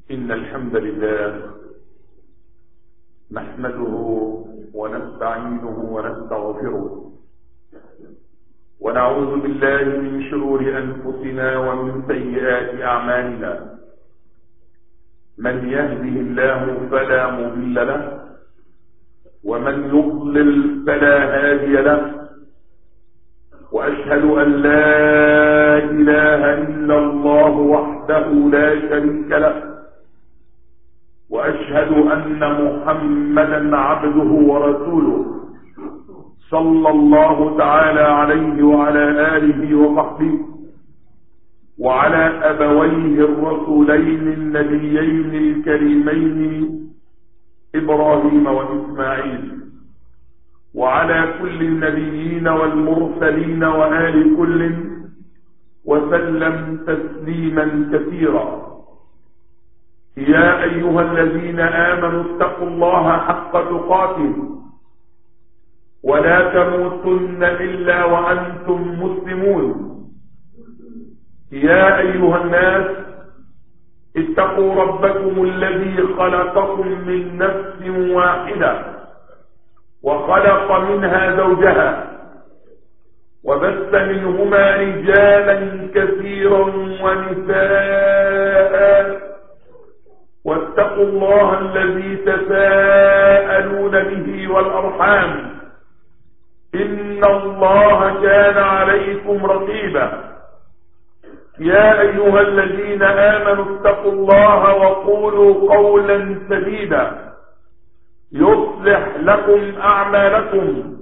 إن الحمد لله نحمده ونستعينه ونستغفره ونعوذ بالله من شرور أنفسنا ومن سيئات أعمالنا. من يهده الله فلا مضل له ومن يضلل فلا هادي له، وأشهد أن لا إله إلا الله وحده لا شريك له، وأشهد أن محمدا عبده ورسوله صلى الله تعالى عليه وعلى آله وصحبه وعلى أبويه الرسولين النبيين الكريمين إبراهيم وإسماعيل، وعلى كل النبيين والمرسلين وآل كل وسلم تسليما كثيرا. يا أيها الذين آمنوا اتقوا الله حق تقاته ولا تموتن إلا وأنتم مسلمون. يا أيها الناس اتقوا ربكم الذي خلقكم من نفس واحدة وخلق منها زوجها وبث منهما رجالا كثيرا ونساء، واتقوا الله الذي تساءلون به والأرحام إن الله كان عليكم رقيبا. يا أيها الذين آمنوا اتقوا الله وقولوا قولا سديدا يصلح لكم أعمالكم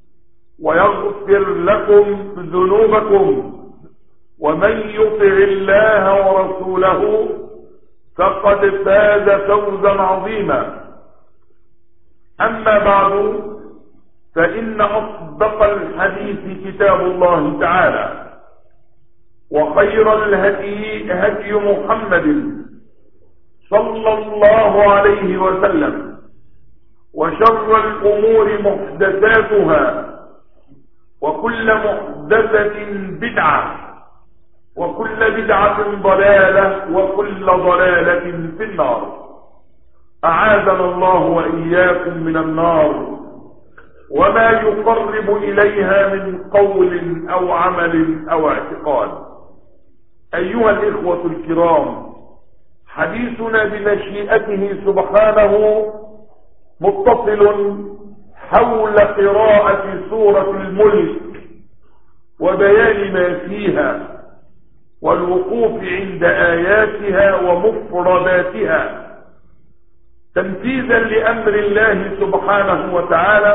ويغفر لكم ذنوبكم، ومن يطع الله ورسوله فقد فاز فوزا عظيما. أما بعد، فإن أصدق الحديث كتاب الله تعالى، وخير الهدي هدي محمد صلى الله عليه وسلم، وشر الأمور محدثاتها، وكل محدثة بدعة، وكل بدعة ضلالة، وكل ضلالة في النار. أعاذنا الله وإياكم من النار وما يقرب إليها من قول أو عمل أو اعتقاد. أيها الإخوة الكرام، حديثنا بمشيئته سبحانه متصل حول قراءة سورة الملك وبيان ما فيها والوقوف عند آياتها ومفرداتها تنفيذا لأمر الله سبحانه وتعالى.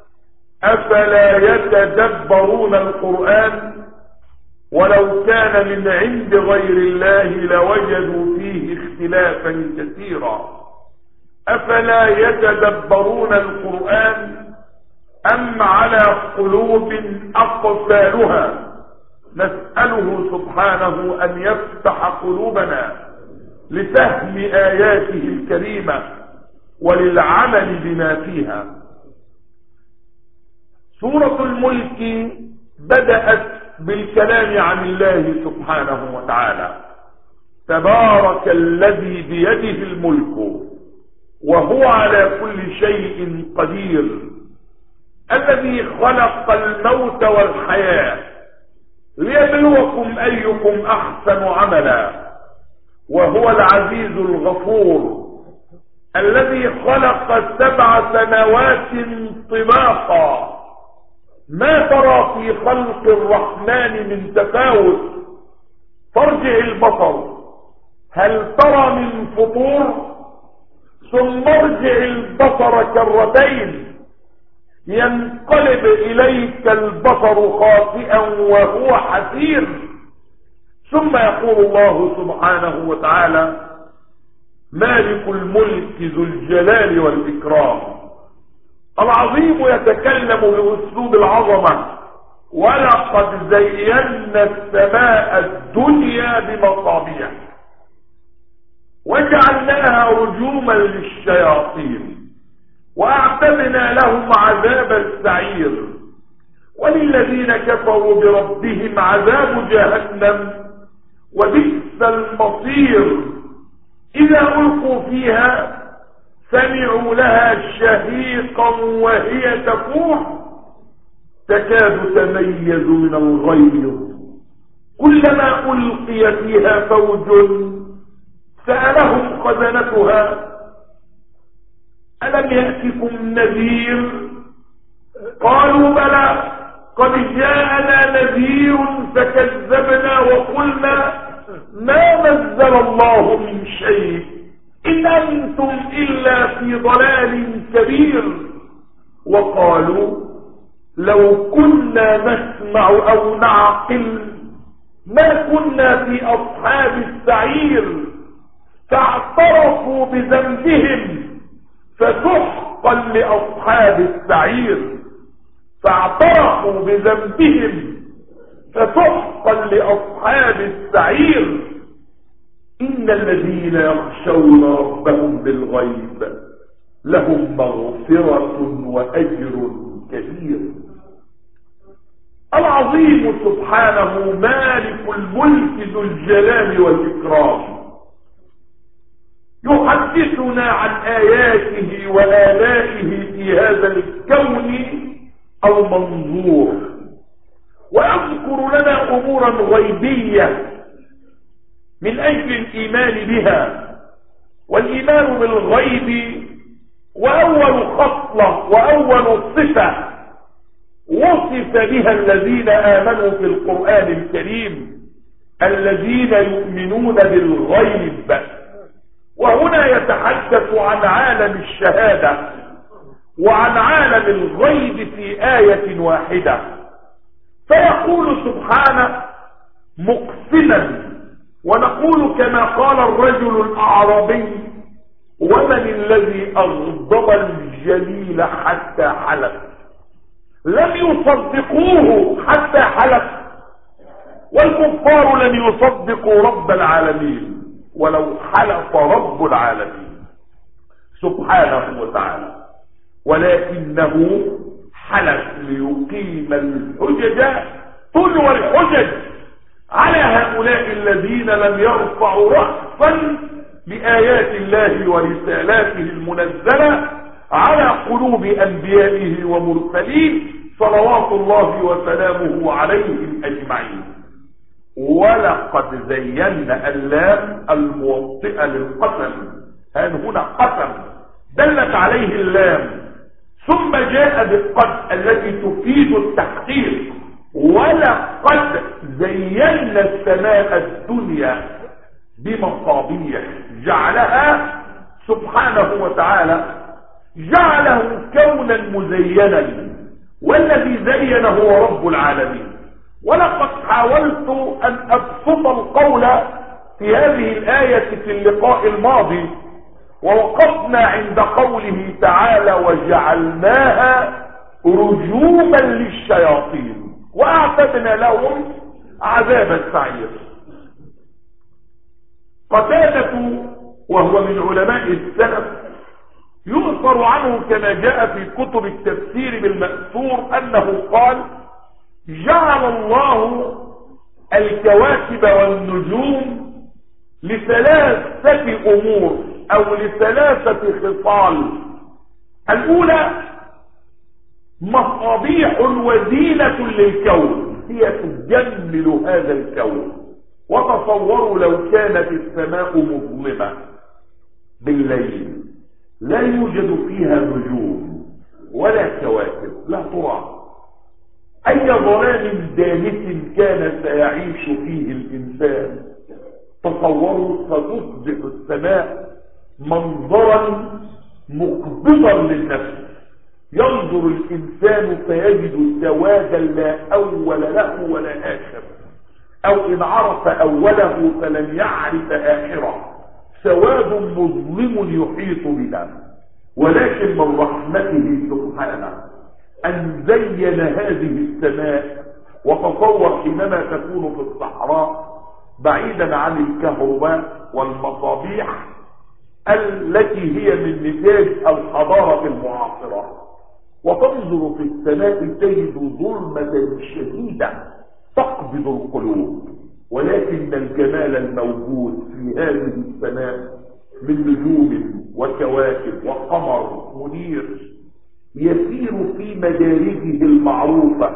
أفلا يتدبرون القرآن ولو كان من عند غير الله لوجدوا فيه اختلافا كثيرا. أفلا يتدبرون القرآن أم على قلوب أقفالها؟ نسأله سبحانه أن يفتح قلوبنا لفهم آياته الكريمة وللعمل بما فيها. سورة الملك بدأت بالكلام عن الله سبحانه وتعالى. تبارك الذي بيده الملك وهو على كل شيء قدير، الذي خلق الموت والحياة ليبلوكم أيكم أحسن عملا، وهو العزيز الغفور الذي خلق 7 سنوات طباقا، ما ترى في خلق الرحمن من تفاوت، فارجع البصر هل ترى من فطور، ثم ارجع البصر كرتين ينقلب إليك البصر خاطئا وهو حسير، ثم يقول الله سبحانه وتعالى مالك الملك ذو الجلال والإكرام. العظيم يتكلم بأسلوب العظمة: ولقد زينا السماء الدنيا بمصابيح وجعلناها رجوما للشياطين وأعتدنا لهم عذاب السعير، وللذين كفروا بربهم عذاب جهنم وبئس المصير. إذا ألقوا فيها سمعوا لها شهيقا وهي تفوح تكاد تميز من الغيظ كلما ألقي فيها فوج سألهم خزنتها ألم يأتكم نذير قالوا بلى قد جاءنا نذير فكذبنا وقلنا ما نزل الله من شيء إن أنتم إلا في ضلال كبير وقالوا لو كنا نسمع أو نعقل ما كنا في أصحاب السعير فاعترفوا بذنبهم فسحقا لأصحاب السعير فاعترفوا بذنبهم فسحقا لأصحاب السعير إن الذين يخشون ربهم بالغيب لهم مغفرة وأجر كبير. العظيم سبحانه مالك الملك ذو الجلال والإكرام يحدثنا عن آياته وآلائه في هذا الكون المنظور ويذكر لنا أمورا غيبية من أجل الإيمان بها. والإيمان بالغيب وأول خصلة وأول صفة وصف بها الذين آمنوا في القرآن الكريم الذين يؤمنون بالغيب. وهنا يتحدث عن عالم الشهادة وعن عالم الغيب في آية واحدة فيقول سبحانه مقسما ونقول كما قال الرجل الأعرابي ومن الذي أغضب الجليل حتى حلف لم يصدقوه حتى حلف والكفار لم يصدقوا رب العالمين ولو حلف رب العالمين سبحانه وتعالى ولكنه حلف ليقيم الحجج تلو الحجج على هؤلاء الذين لم يرفعوا رأسا بآيات الله ورسالاته المنزلة على قلوب أنبيائه ومرسلين صلوات الله وسلامه عليهم أجمعين. ولقد زينا اللام الموطئة للقسم هنا قسم دلت عليه اللام ثم جاء بالقد التي تفيد التحقيق ولقد زينا السماء الدنيا بمصابيح جعلها سبحانه وتعالى جعله كونا مزينا والذي زين هو رب العالمين. ولقد حاولت أن أبسط القول في هذه الآية في اللقاء الماضي ووقفنا عند قوله تعالى وجعلناها رجوما للشياطين وأعتدنا لهم عذاب السعير. قتادة وهو من علماء السلف يؤثر عنه كما جاء في كتب التفسير بالمأثور أنه قال جعل الله الكواكب والنجوم لثلاثة أمور أو لثلاثة خصال. الأولى مصابيح وزينة للكون هي تجمل هذا الكون. وتصوروا لو كانت السماء مظلمة بالليل لا يوجد فيها نجوم ولا كواكب لا ترى أي ظلام دامس كان سيعيش فيه الإنسان. تصوروا ستصبح السماء منظرا مقبضا للنفس ينظر الإنسان فيجد سوادا لا أول له ولا آخر أو إن عرف أوله فلن يعرف آخره سواد مظلم يحيط بنا. ولكن من رحمته سبحانه أن زين هذه السماء. وتصور حينما تكون في الصحراء بعيدا عن الكهرباء والمصابيح التي هي من نتاج الحضارة المعاصرة وتنظر في السماء تجد ظلمة شديدة تقبض القلوب. ولكن الجمال الموجود في هذه السماء من نجوم وكواكب وقمر منير يسير في مدارجه المعروفة،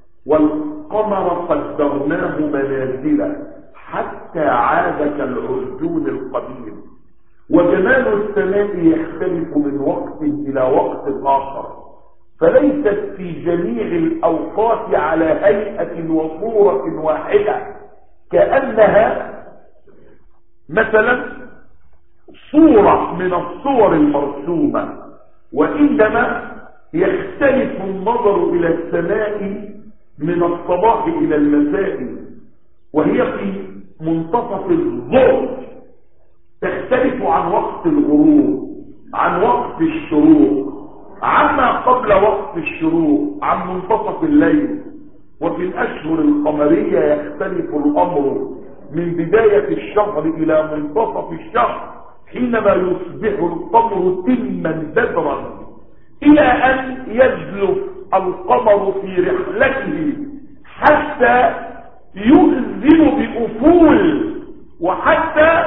والقمر قدرناه منازل حتى عاد كالعرجون القديم. وجمال السماء يختلف من وقت إلى وقت آخر، فليست في جميع الأوقات على هيئة وصورة واحدة كأنها مثلا صورة من الصور المرسومة، وإنما يختلف النظر إلى السماء من الصباح إلى المساء، وهي في منتصف الظهر تختلف عن وقت الغروب، عن وقت الشروق، عما قبل وقت الشروق، عن منتصف الليل. وفي الأشهر القمرية يختلف الأمر من بداية الشهر إلى منتصف الشهر، حينما يصبح القمر تما بدرا، إلى أن يجلف القمر في رحلته حتى يؤذن بأفول، وحتى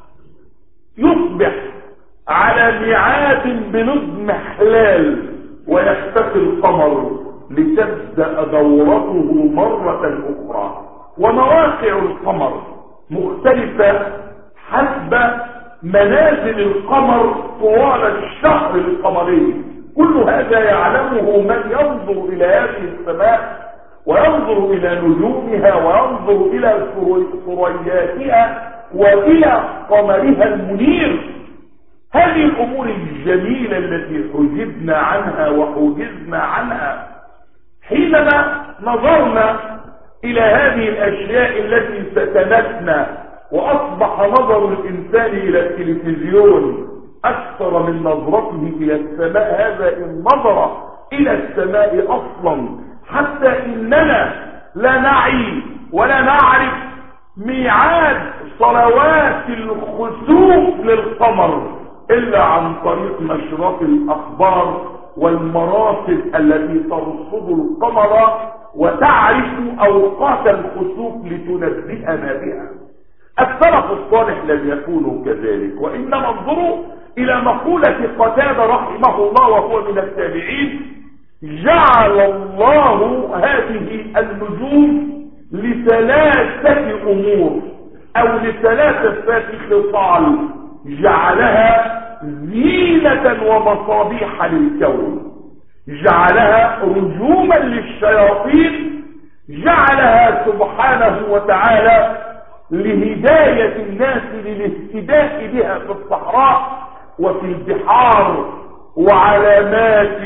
يصبح على ميعاد بنجم حلال، ويختفي القمر لتبدأ دورته مرة أخرى. ومواقع القمر مختلفة حسب منازل القمر طوال الشهر القمري. كل هذا يعلمه من ينظر إلى هذه السماء، وينظر إلى نجومها، وينظر إلى ثرياتها، وإلى قمرها المنير. هذه الأمور الجميلة التي حجبنا عنها وحجزنا عنها حينما نظرنا إلى هذه الأشياء التي ستنتنا، وأصبح نظر الإنسان إلى التلفزيون أكثر من نظرته إلى السماء. هذا إن نظر إلى السماء أصلا، حتى إننا لا نعي ولا نعرف ميعاد صلوات الخسوف للقمر إلا عن طريق نشرات الأخبار والمراصد التي ترصد القمر وتعرف أوقات الخسوف لتنبئنا بها. السلف الصالح لم يكونوا كذلك، وإنما انظروا إلى مقولة قتادة رحمه الله وهو من التابعين: جعل الله هذه النجوم لثلاثة أمور أو لثلاثة خصال، جعلها زينة ومصابيح للكون، جعلها رجوما للشياطين، جعلها سبحانه وتعالى لهداية الناس للاهتداء بها في الصحراء وفي البحار، وعلامات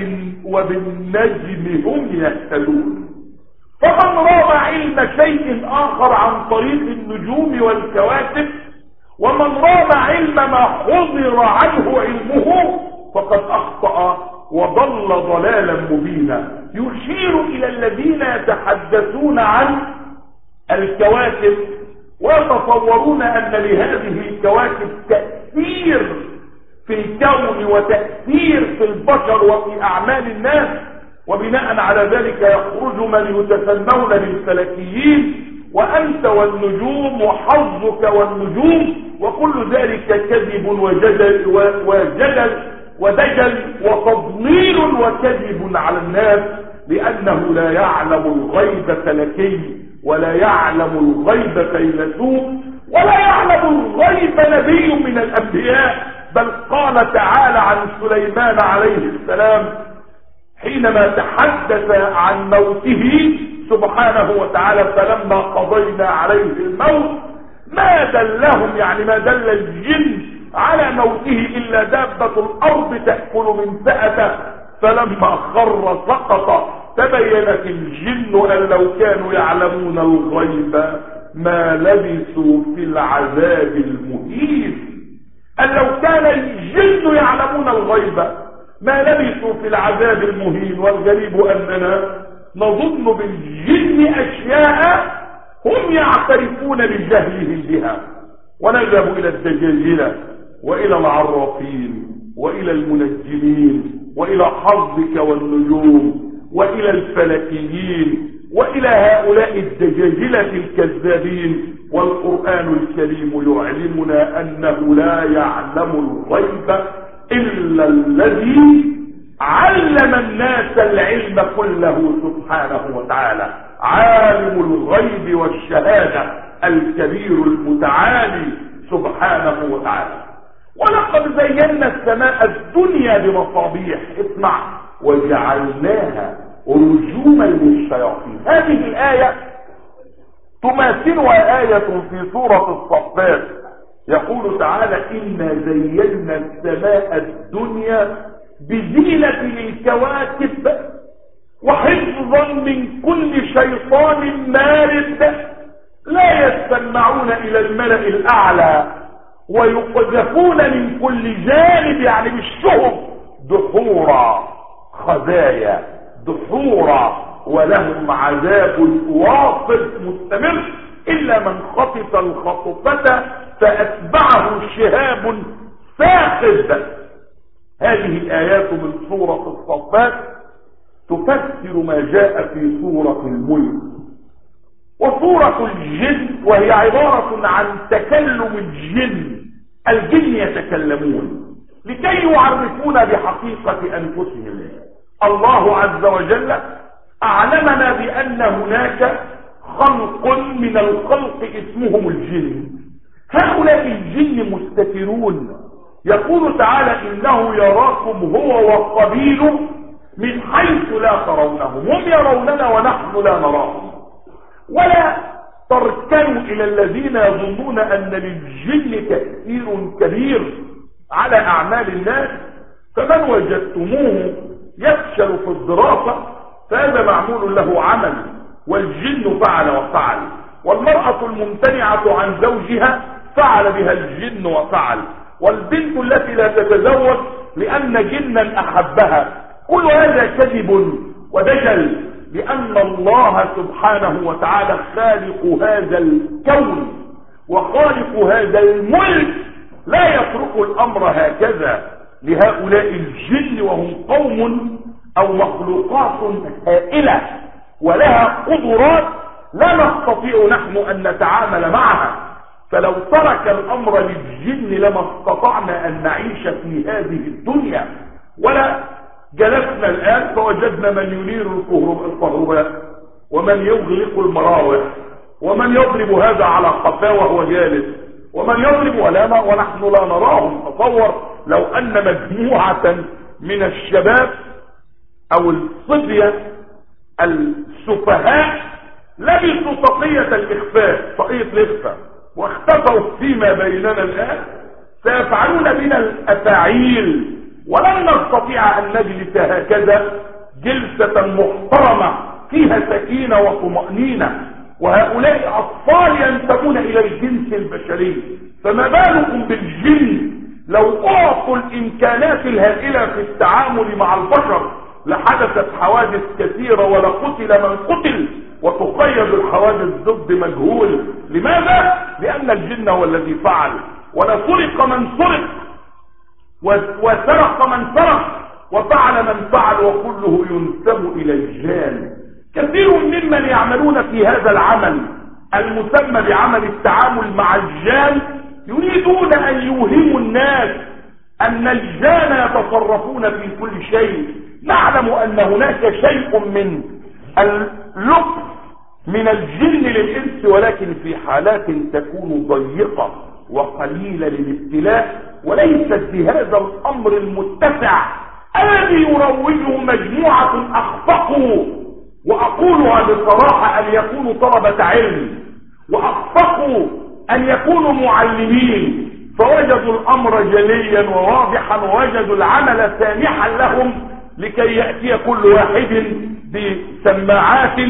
وبالنجم هم يهتدون. فمن رام علم شيء آخر عن طريق النجوم والكواكب، ومن رام علم ما حضر عنه علمه، فقد أخطأ وضل ضلالا مبينا. يشير إلى الذين يتحدثون عن الكواكب ويتصورون أن لهذه الكواكب تأثير في الكون وتأثير في البشر وفي أعمال الناس، وبناء على ذلك يخرج من يتسمون بالفلكيين، وأنت والنجوم وحظك والنجوم، وكل ذلك كذب وجدل وتضليل وكذب على الناس، لأنه لا يعلم الغيب فلكي، ولا يعلم الغيب فيلسوف، ولا يعلم الغيب نبي من الأنبياء. بل قال تعالى عن سليمان عليه السلام حينما تحدث عن موته سبحانه وتعالى: فلما قضينا عليه الموت ما دلهم، يعني ما دل الجن على موته إلا دابة الأرض تأكل من سأته، فلما خر سقط. تبينت الجن أن لو كانوا يعلمون الغيب ما لبثوا في العذاب المهين. أن لو كان الجن يعلمون الغيب ما لبثوا في العذاب المهين. والغريب أننا نظن بالجن أشياء هم يعترفون بجهلهم بها، ونذهب إلى الدجاجلة وإلى العرافين وإلى المنجمين وإلى حظك والنجوم وإلى الفلكيين وإلى هؤلاء الدجاجلة الكذابين والقرآن الكريم يعلمنا أنه لا يعلم الغيب إلا الذي علم الناس العلم كله سبحانه وتعالى، عالم الغيب والشهادة الكبير المتعالي سبحانه وتعالى. ولقد زينا السماء الدنيا بمصابيح، اسمع، وجعلناها رجوما للشياطين. هذه الآية تماثلها آية في سورة الصفات، يقول تعالى إنا زينا السماء الدنيا بزينة للكواكب وحفظا من كل شيطان مارد لا يستمعون إلى الملأ الأعلى ويقذفون من كل جانب، يعني بالشهب، دحورا خزايا دحورا، ولهم عذاب واصب مستمر إلا من خطف الخطفة فأتبعه شهاب ثاقب. هذه الآيات من سورة الصفات تفسر ما جاء في سورة الملك. وسورة الجن وهي عبارة عن تكلم الجن يتكلمون لكي يعرفون بحقيقة أنفسهم. الله عز وجل أعلمنا بأن هناك خلق من الخلق اسمهم الجن. هؤلاء الجن مستترون، يقول تعالى إنه يراكم هو وقبيله من حيث لا ترونهم، هم يروننا ونحن لا نراهم. ولا تركنوا إلى الذين يظنون أن للجن تأثير كبير على أعمال الناس، فمن وجدتموه يفشل في الدراسة فهذا معمول له عمل، والجن فعل وفعل، والمرأة الممتنعة عن زوجها فعل بها الجن وفعل، والبنت التي لا تتزوج لأن جنا أحبها. كل هذا كذب ودجل، لأن الله سبحانه وتعالى خالق هذا الكون وخالق هذا الملك لا يترك الأمر هكذا لهؤلاء الجن، وهم قوم أو مخلوقات هائلة ولها قدرات لا نستطيع نحن أن نتعامل معها. فلو ترك الأمر للجن لما استطعنا أن نعيش في هذه الدنيا. ولا جلسنا الآن فوجدنا من ينير الكهرباء ومن يغلق المراوح ومن يضرب هذا على قفاه وهو جالس ومن يضرب ولاما ونحن لا نراهم. تصور لو أن مجموعة من الشباب أو الصبية السفهاء لبسوا طاقية الإخفاء، طاقية الإخفاء، واختفوا فيما بيننا الآن، سيفعلون بنا الأفاعيل، ولن نستطيع أن نجلس هكذا جلسة محترمة فيها سكينة وطمأنينة. وهؤلاء أطفال ينتمون إلى الجنس البشري، فما بالكم بالجن؟ لو أعطوا الإمكانات الهائلة في التعامل مع البشر لحدثت حوادث كثيرة ولقتل من قتل، وتقيد الحوادث ضد مجهول. لماذا؟ لأن الجن هو الذي فعل، ولسرق من سرق، وسرق من سرق، وفعل من فعل، وكله ينسب إلى الجان. كثير ممن يعملون في هذا العمل المسمى بعمل التعامل مع الجان يريدون أن يوهموا الناس أن الجان يتصرفون في كل شيء. نعلم أن هناك شيء من اللطف من الجن للإنس، ولكن في حالات تكون ضيقة وقليلة للابتلاء، وليست بهذا الأمر المتسع الذي يروجه مجموعة أخفقوا، وأقولها بصراحة، أن يكونوا طلبة علم، وأخفقوا أن يكونوا معلمين، فوجدوا الأمر جليا وواضحا، ووجدوا العمل سامحا لهم لكي يأتي كل واحد بسماعات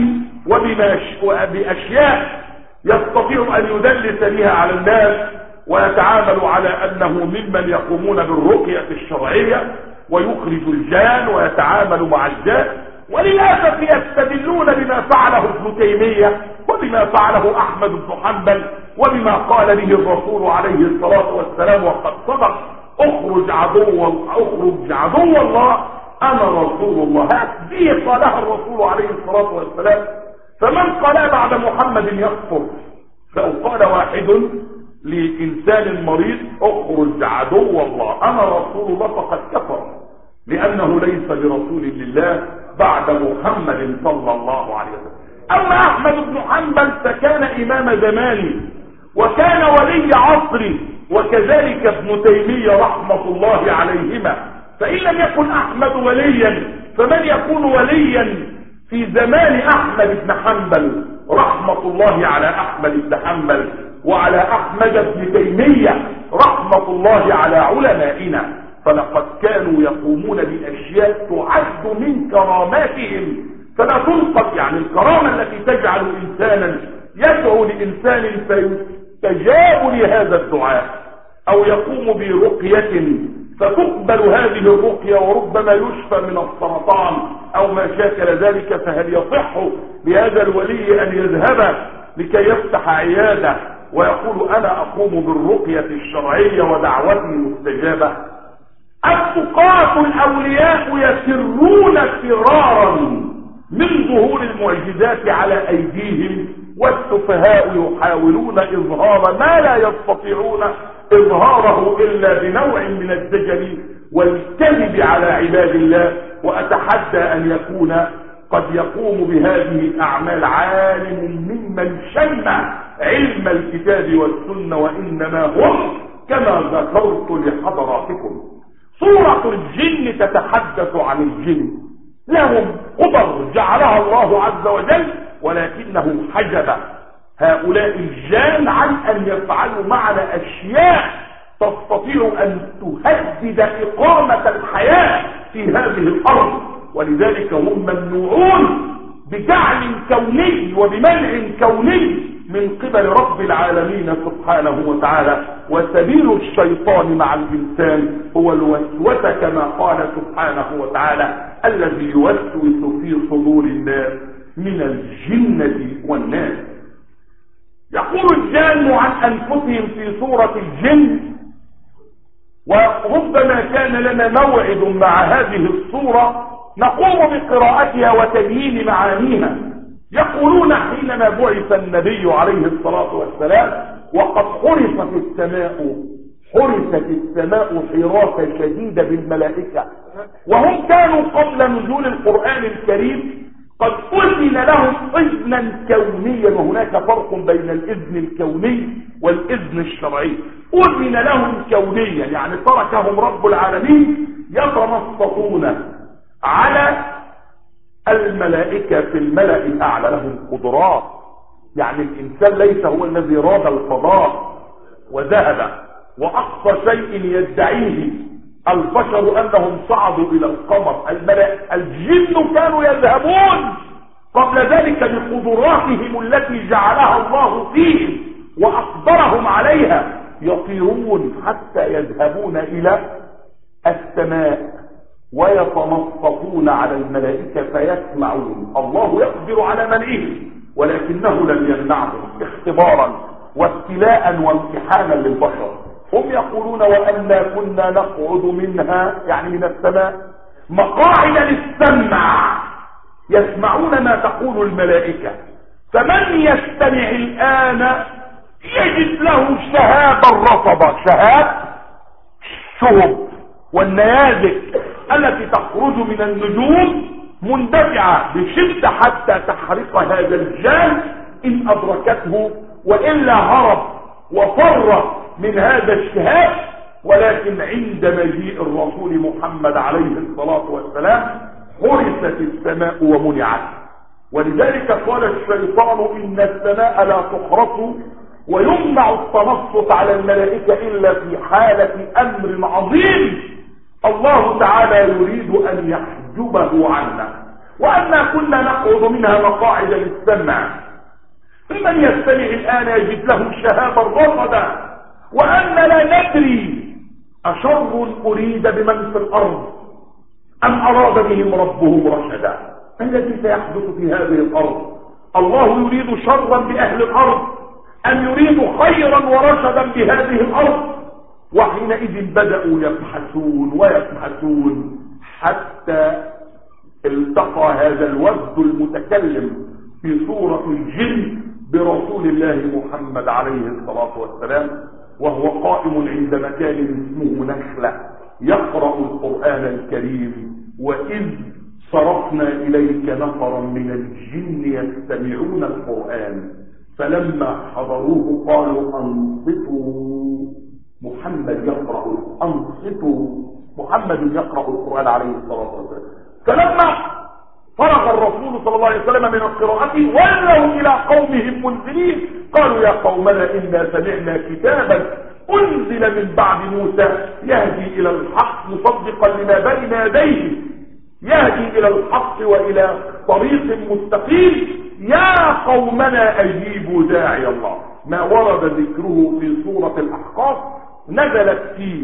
وبأشياء يستطيع أن يدلس بها على الناس، ويتعامل على أنه ممن يقومون بالرقية الشرعية ويخرج الجان ويتعامل مع الجان. وللأسف يستدلون بما فعله ابن تيمية وبما فعله أحمد بن حنبل وبما قال به الرسول عليه الصلاة والسلام، وقد صدق: اخرج عدو الله أنا رسول الله. هذه قالها الرسول عليه الصلاة والسلام، فمن قال بعد محمد يكفر، لو قال واحد لإنسان مريض اخرج عدو الله أنا رسول الله فقد كفر، لأنه ليس برسول لله بعد محمد صلى الله عليه وسلم. أما أحمد بن حنبل فكان إمام زمانه وكان ولي عصري، وكذلك ابن تيمية رحمة الله عليهما. فإن لم يكن أحمد وليا فمن يكون وليا في زمان أحمد بن حنبل رحمة الله على أحمد بن حنبل وعلى أحمد بن تيمية رحمة الله على علمائنا. فلقد كانوا يقومون بأشياء تعد من كراماتهم فلا تنقص، يعني الكرامة التي تجعل إنسانا يدعو لإنسان فيستجاب لهذا الدعاء، أو يقوم برقية فتقبل هذه الرقية وربما يشفى من السرطان أو ما شاكل ذلك، فهل يصح بهذا الولي أن يذهب لكي يفتح عيادة ويقول أنا أقوم بالرقية الشرعية ودعوتي مستجابة؟ التقاة الأولياء يسرون فرارا من ظهور المعجزات على أيديهم، والسفهاء يحاولون إظهار ما لا يستطيعون إظهاره إلا بنوع من الدجل والكذب على عباد الله. وأتحدى أن يكون قد يقوم بهذه الأعمال عالم ممن شم علم الكتاب والسنة، وإنما هم كما ذكرت لحضراتكم. سورة الجن تتحدث عن الجن، لهم قدر جعلها الله عز وجل، ولكنه حجب هؤلاء الجان عن أن يفعلوا معنا أشياء تستطيع أن تهدد إقامة الحياة في هذه الأرض. ولذلك هم ممنوعون بجعل كوني وبمنع كوني من قبل رب العالمين سبحانه وتعالى. وسبيل الشيطان مع الإنسان هو الوسوسة كما قال سبحانه وتعالى الذي يوسوس في صدور الناس من الجنة والناس. يقول الجان عن أنفسهم في سورة الجن، وربما كان لنا موعد مع هذه السورة نقوم بقراءتها وتبيين معانيها. يقولون حينما بعث النبي عليه الصلاة والسلام وقد حرست السماء حراسة شديدة بالملائكة، وهم كانوا قبل نزول القرآن الكريم قد أذن لهم إذنا كونيا، وهناك فرق بين الإذن الكوني والإذن الشرعي. أذن لهم كونيا يعني تركهم رب العالمين يتنصتون على الملائكة في الملأ الأعلى، لهم قدرات. يعني الإنسان ليس هو الذي راد الفضاء وذهب، وأقصى شيء يدعيه البشر أنهم صعدوا إلى القمر. الجن كانوا يذهبون قبل ذلك بقدراتهم التي جعلها الله فيهم وأقدرهم عليها، يطيرون حتى يذهبون إلى السماء ويتنصتون على الملائكة فيسمعون. الله يقدر على منعهم، ولكنه لم يمنعهم اختبارا وابتلاء وامتحانا للبشر. هم يقولون وأنا كنا نقعد منها يعني من السماء مقاعد للسمع يسمعون ما تقول الملائكة، فمن يستمع الآن يجد له شهاب الرصبة، شهاب شهب والنيازك التي تخرج من النجوم مندفعة بشدة حتى تحرق هذا الجان إن أدركته، وإلا هرب وفر من هذا الشهاب. ولكن عند مجيء الرسول محمد عليه الصلاة والسلام حرست السماء ومنعت. ولذلك قال الشيطان إن السماء لا تحرس ويمنع التنصت على الملائكة إلا في حالة أمر عظيم الله تعالى يريد أن يحجبه عنا. وأنا كنا نقعد منها مقاعد للسمع، فمن يستمع الآن يجد له شهابا رصدا. وأن لا ندري أشر أريد بمن في الأرض أم أراد بهم ربهم رشدا. الذي سيحدث في هذه الأرض، الله يريد شرا بأهل الأرض أم يريد خيرا ورشدا بهذه الأرض؟ وحينئذ بدأوا يبحثون حتى التقى هذا الوفد المتكلم في سورة الجن برسول الله محمد عليه الصلاة والسلام، وهو قائم عند مكان اسمه نخلة يقرأ القرآن الكريم. وإذ صرفنا إليك نفرا من الجن يستمعون القرآن فلما حضروه قالوا أنصتوا، محمد يقرأ، أنصتوا، محمد يقرأ القرآن عليه الصلاة والسلام. فلما فرغ الرسول صلى الله عليه وسلم من القراءة ولوا إلى قومهم منذرين قالوا يا قومنا إنا سمعنا كتابا أنزل من بعد موسى يهدي إلى الحق مصدقا لما بين يديه، يهدي إلى الحق وإلى طريق مستقيم، يا قومنا أجيبوا داعي الله. ما ورد ذكره في سورة الأحقاف نزلت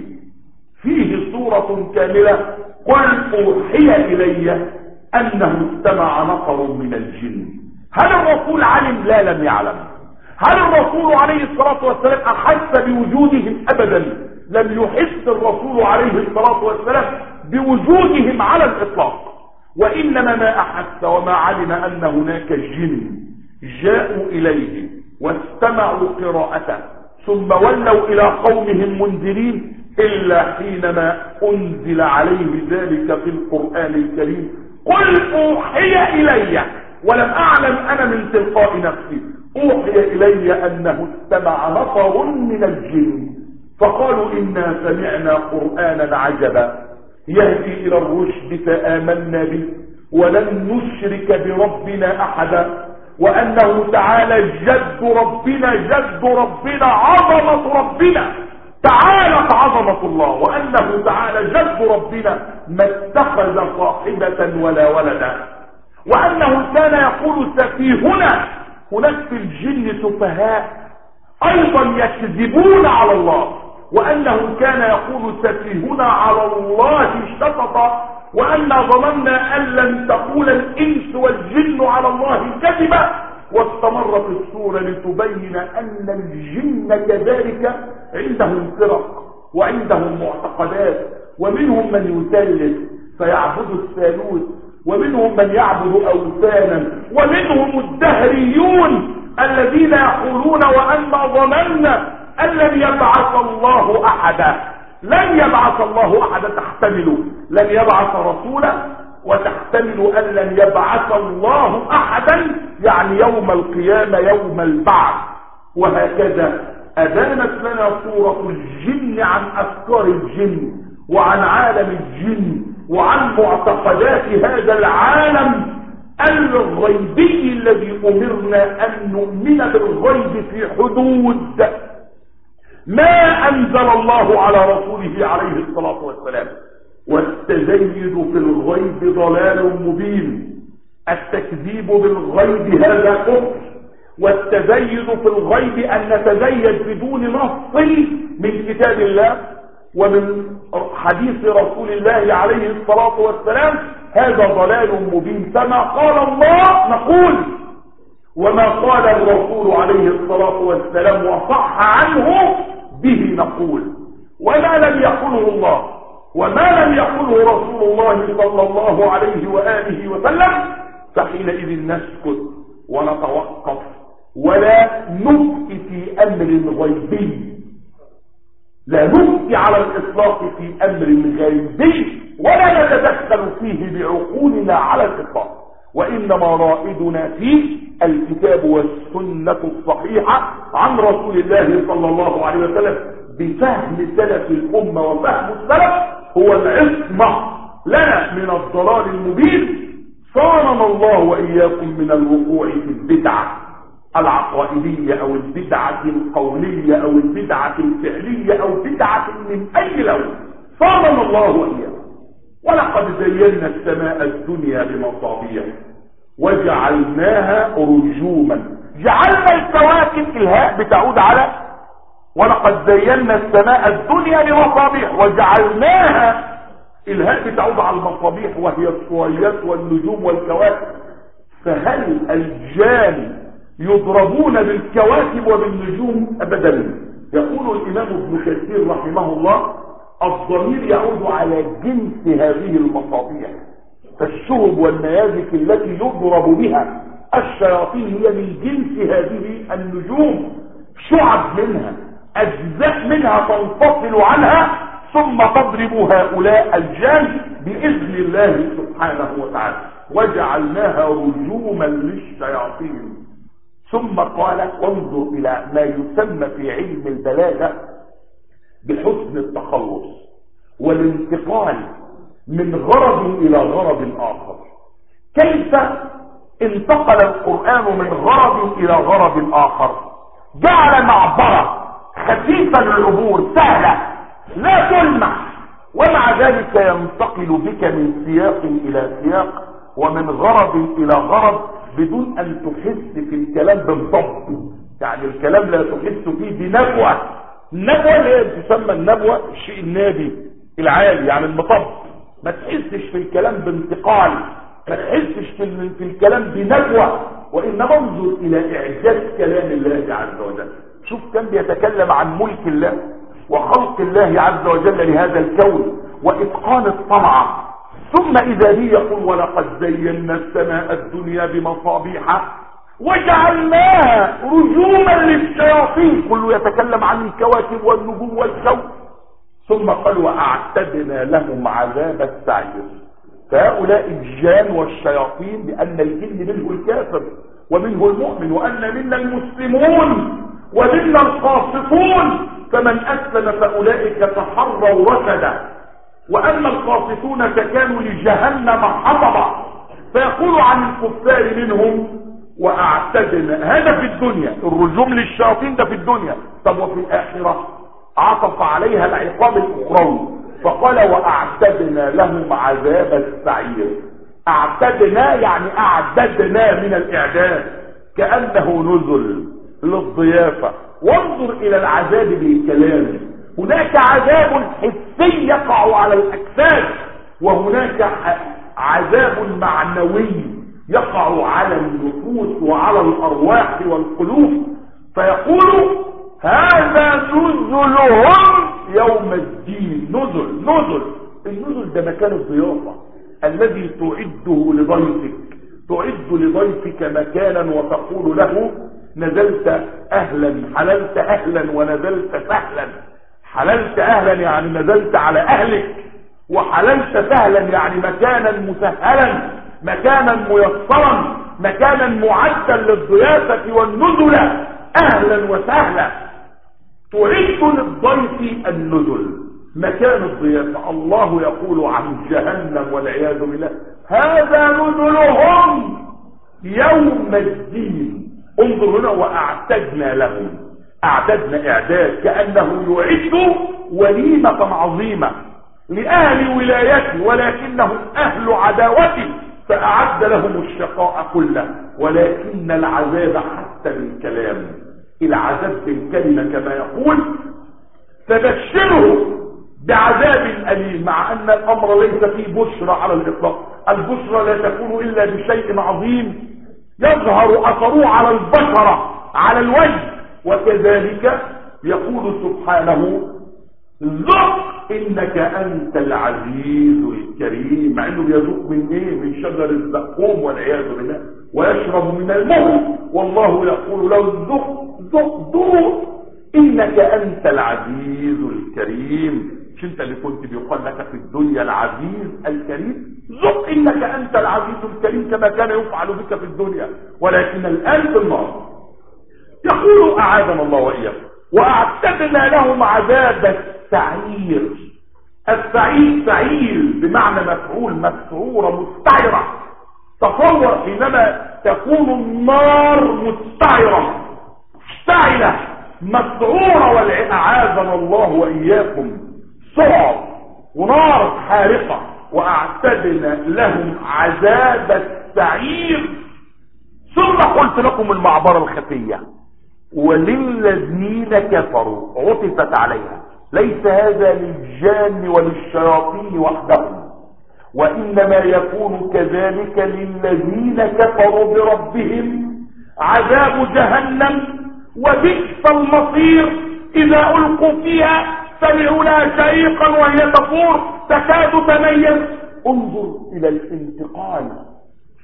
فيه سورة كاملة. قل أوحي إلي أنه استمع نفر من الجن. هل الرسول علم؟ لا، لم يعلم. هل الرسول عليه الصلاة والسلام أحس بوجودهم؟ أبدا، لم يحس الرسول عليه الصلاة والسلام بوجودهم على الإطلاق، وإنما ما أحس وما علم أن هناك جن جاءوا إليه واستمعوا قراءته ثم ولوا إلى قومهم منذرين إلا حينما أنزل عليه ذلك في القرآن الكريم. قل أوحي إلي، ولم أعلم أنا من تلقاء نفسي، أوحي إلي أنه استمع نفر من الجن فقالوا إنا سمعنا قرآنا عجبا يهدي إلى الرشد فآمنا به ولن نشرك بربنا أحدا، وأنه تعالى جد ربنا عظمة ربنا، تعالت عظمة الله، وأنه تعالى جد ربنا ما اتخذ صاحبة ولا ولدا، وأنه كان يقول سفيهنا. هناك في الجن سفهاء أيضا يكذبون على الله، وأنه كان يقول سفيهنا على الله شططا، وأنا ظننا أن لن تقول الإنس والجن على الله كذبا. واستمرت السورة لتبين أن الجن كذلك عندهم فرق وعندهم معتقدات، ومنهم من يثلث فيعبد الثالوث، ومنهم من يعبد أوثانا، ومنهم الدهريون الذين يقولون وأنا ظننا أن لن يبعث الله أحدا. لن يبعث الله أحدا تحتمل لن يبعث رسولا، وتحتمل أن لن يبعث الله أحدا يعني يوم القيامة يوم البعث. وهكذا أبانت لنا سورة الجن عن أفكار الجن وعن عالم الجن وعن معتقدات هذا العالم الغيبي الذي أمرنا أن نؤمن بالغيب في حدود ما أنزل الله على رسوله عليه الصلاة والسلام. والتزيد في الغيب ضلال مبين، التكذيب بالغيب هذا كفر، والتزيد في الغيب أن نتزيد بدون نص من كتاب الله ومن حديث رسول الله عليه الصلاة والسلام هذا ضلال مبين. فما قال الله نقول، وما قال الرسول عليه الصلاة والسلام وصح عنه به نقول، وما لم يقله الله وما لم يقله رسول الله صلى الله عليه وآله وسلم فحينئذ نسكت ونتوقف ولا نفتي في أمر غيبي، لا نفتي على الإطلاق في أمر غيبي ولا نتدخل فيه بعقولنا على الإطلاق، وإنما رائدنا فيه الكتاب والسنة الصحيحة عن رسول الله صلى الله عليه وسلم بفهم سلف الأمة، وفهم السلف هو العصمة لنا من الضلال المبين. صاننا الله وإياكم من الوقوع في البدعة العقائدية أو البدعة القولية أو البدعة الفعلية أو بدعة من أي لون، صاننا الله وإياكم. ولقد زينا السماء الدنيا بمصابيح وجعلناها رجوما. جعلنا الكواكب، الهاء بتعود على ولقد زينا السماء الدنيا بمصابيح وجعلناها، الهاء بتعود على المصابيح وهي الصويات والنجوم والكواكب. فهل الجان يضربون بالكواكب وبالنجوم؟ أبدا. يقول الإمام ابن كثير رحمه الله الضمير يعود على جنس هذه المصابيح، فالشهب والنيازك التي يضرب بها الشياطين هي من جنس هذه النجوم، شعب منها، اجزاء منها تنفصل عنها، ثم تضرب هؤلاء الجان بإذن الله سبحانه وتعالى. وجعلناها رجوما للشياطين. ثم قال وانظر إلى ما يسمى في علم البلاغة بحسن التخلص والانتقال من غرض إلى غرض آخر. كيف انتقل القرآن من غرض إلى غرض آخر؟ جعل معبرة خفيفة العبور سهلة لا تلمح، ومع ذلك ينتقل بك من سياق إلى سياق ومن غرض إلى غرض بدون أن تحس في الكلام بالضبط. يعني الكلام لا تحس فيه بنبوة. النبوة اللي هي تسمى النبوة الشيء النادي العالي، يعني المطب. ما تحسش في الكلام بانتقال، ما تحسش في الكلام بنبوة، وإنما انظر إلى إعجاز كلام الله عز وجل. شوف كان بيتكلم عن ملك الله وخلق الله عز وجل لهذا الكون وإتقان الصنعة، ثم إذا به يقول ولقد زينا السماء الدنيا بمصابيح وجعلناها رجوما للشياطين. كله يتكلم عن الكواكب والنجوم والكون. ثم قال وأعتدنا لهم عذاب السعير. فهؤلاء الجان والشياطين، بأن الجن منه الكافر ومنه المؤمن، وأن منا المسلمون ومنا القاسطون، فمن أسلم فأولئك تحروا رشدا، وأما القاسطون فكانوا لجهنم حطبا. فيقول عن الكفار منهم وأعتدنا. هذا في الدنيا، الرجوم للشياطين ده في الدنيا. طب وفي الآخرة عطف عليها العقاب الأخروي فقال وأعتدنا لهم عذاب السعير. أعتدنا يعني أعددنا من الإعداد، كأنه نزل للضيافة. وانظر إلى العذاب بالكلام. هناك عذاب حسي يقع على الأجساد، وهناك عذاب معنوي يقع على النفوس وعلى الأرواح والقلوب. فيقول هذا نزلهم يوم الدين. نزل النزل ده مكان الضيافة الذي تعده لضيفك. تعد لضيفك مكانا وتقول له نزلت أهلا، حللت أهلا ونزلت سهلا. حللت أهلا يعني نزلت على أهلك، وحللت سهلا يعني مكانا مسهلا، مكانا ميسرا، مكانا معدا للضيافة والنزل. أهلا وسهلا. تعد للضيف النزل، مكان الضيافة. الله يقول عن جهنم والعياذ بالله هذا نزلهم يوم الدين. انظر هنا وأعتدنا لهم. أعددنا إعداد كأنه يعد وليمة عظيمة لأهل ولايته، ولكنهم أهل عداوته، فأعد لهم الشقاء كله. ولكن العذاب حتى بالكلام، العذاب بالكلمة كما يقول فبشره بعذاب أليم، مع أن الأمر ليس فيه بشرى على الإطلاق. البشرى لا تكون إلا بشيء عظيم يظهر أثره على البشرة على الوجه. وكذلك يقول سبحانه ذق إنك أنت العزيز الكريم، مع أنه بيذوق من إيه؟ من شجر الزقوم والعياذ بالله، ويشرب من المهل، والله يقول له ذق إنك أنت العزيز الكريم. مش أنت اللي كنت بيقال لك في الدنيا العزيز الكريم؟ ذق إنك أنت العزيز الكريم كما كان يفعل بك في الدنيا، ولكن الآن في النار. يقول أعاذنا الله وإياكم. وأعتدنا لهم عذاب السعير. السعير سعير بمعنى مفعول، مسعورة مستعرة. تصور حينما تكون النار مستعرة مشتعلة مسعورة، والأعاذنا الله وإياكم، سعر ونار حارقة. وأعتدنا لهم عذاب السعير. ثم قلت لكم المعبرة الخفية وللذين كفروا عطفت عليها. ليس هذا للجان وللشياطين وحدهم، وإنما يكون كذلك للذين كفروا بربهم عذاب جهنم وبئس المصير. إذا ألقوا فيها سمعوا لها شهيقا وهي تفور تكاد تميز. انظر إلى الانتقال.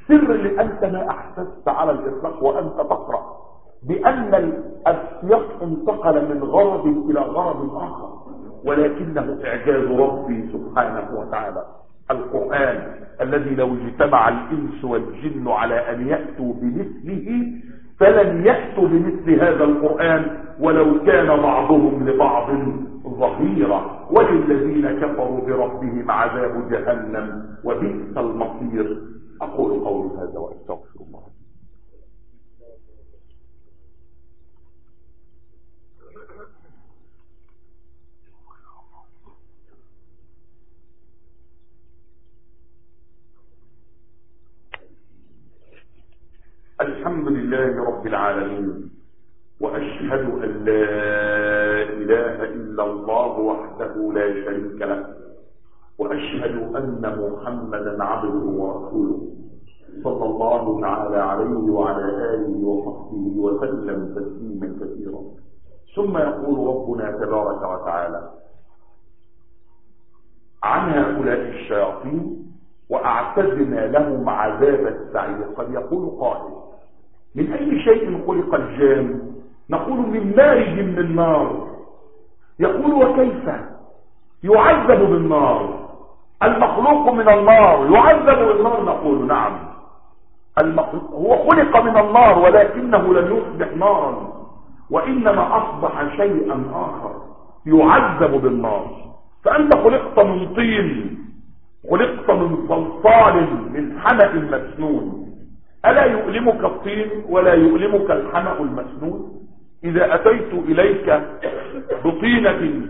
سر لأنت ما أحسست على الإطلاق وأنت تقرأ بأن السياق انتقل من غرض إلى غرض آخر، ولكنه إعجاز ربي سبحانه وتعالى. القرآن الذي لو اجتمع الإنس والجن على أن يأتوا بمثله فلن يأتوا بمثل هذا القرآن ولو كان بعضهم لبعض ظهيرا. وللذين كفروا بربهم عذاب جهنم وبئس المصير. أقول قولي هذا وأستغفر الله. الحمد لله رب العالمين، وأشهد أن لا إله إلا الله وحده لا شريك له، وأشهد أن محمدا عبده ورسوله صلى الله تعالى عليه وعلى آله وصحبه وسلم تسليما كثيرا. ثم يقول ربنا تبارك وتعالى عن هؤلاء الشياطين وأعتدنا لهم عذاب السعير. قد يقول قائل من أي شيء خلق الجان؟ نقول من مارج من نار. يقول وكيف يعذب بالنار؟ المخلوق من النار يعذب بالنار؟ نقول نعم، المخلوق هو خلق من النار ولكنه لم يصبح نارا، وإنما أصبح شيئا آخر يعذب بالنار. فأنت خلقت من طين، خلقت من صلصال من حمأ مسنون. ألا يؤلمك الطين ولا يؤلمك الحمأ المسنون؟ إذا أتيت إليك بطينة